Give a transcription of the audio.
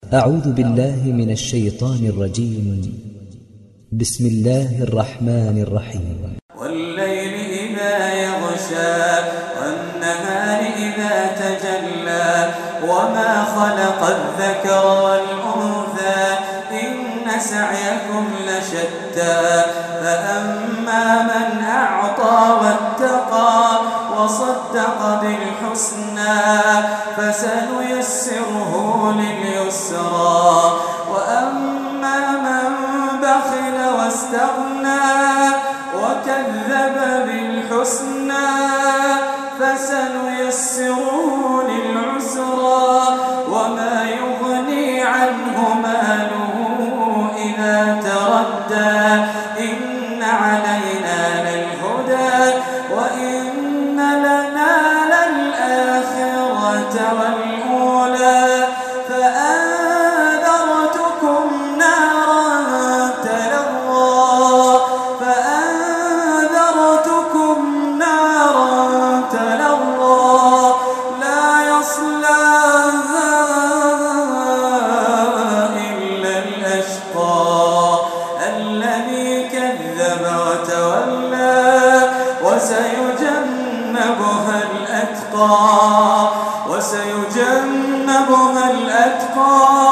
أعوذ بالله من الشيطان الرجيم. بسم الله الرحمن الرحيم. والليل إذا يغشى والنهار إذا تجلى وما خلق الذكر والأنثى إن سعيكم لشتى فأما من أعطى واتقى وصدق بالحسنى فسنيسره لليسرى وأما من بخل واستغنى وكذب بالحسنى فسنيسره للعسرى وما يغني عنه ماله إذا تردى إن علينا للهدى وإن لنا للآخرة والأولى فأنذرتكم نارا تلظى لا يصلاها إلا الأشقى الذي كذب وتولى وسيجنبها الأتقى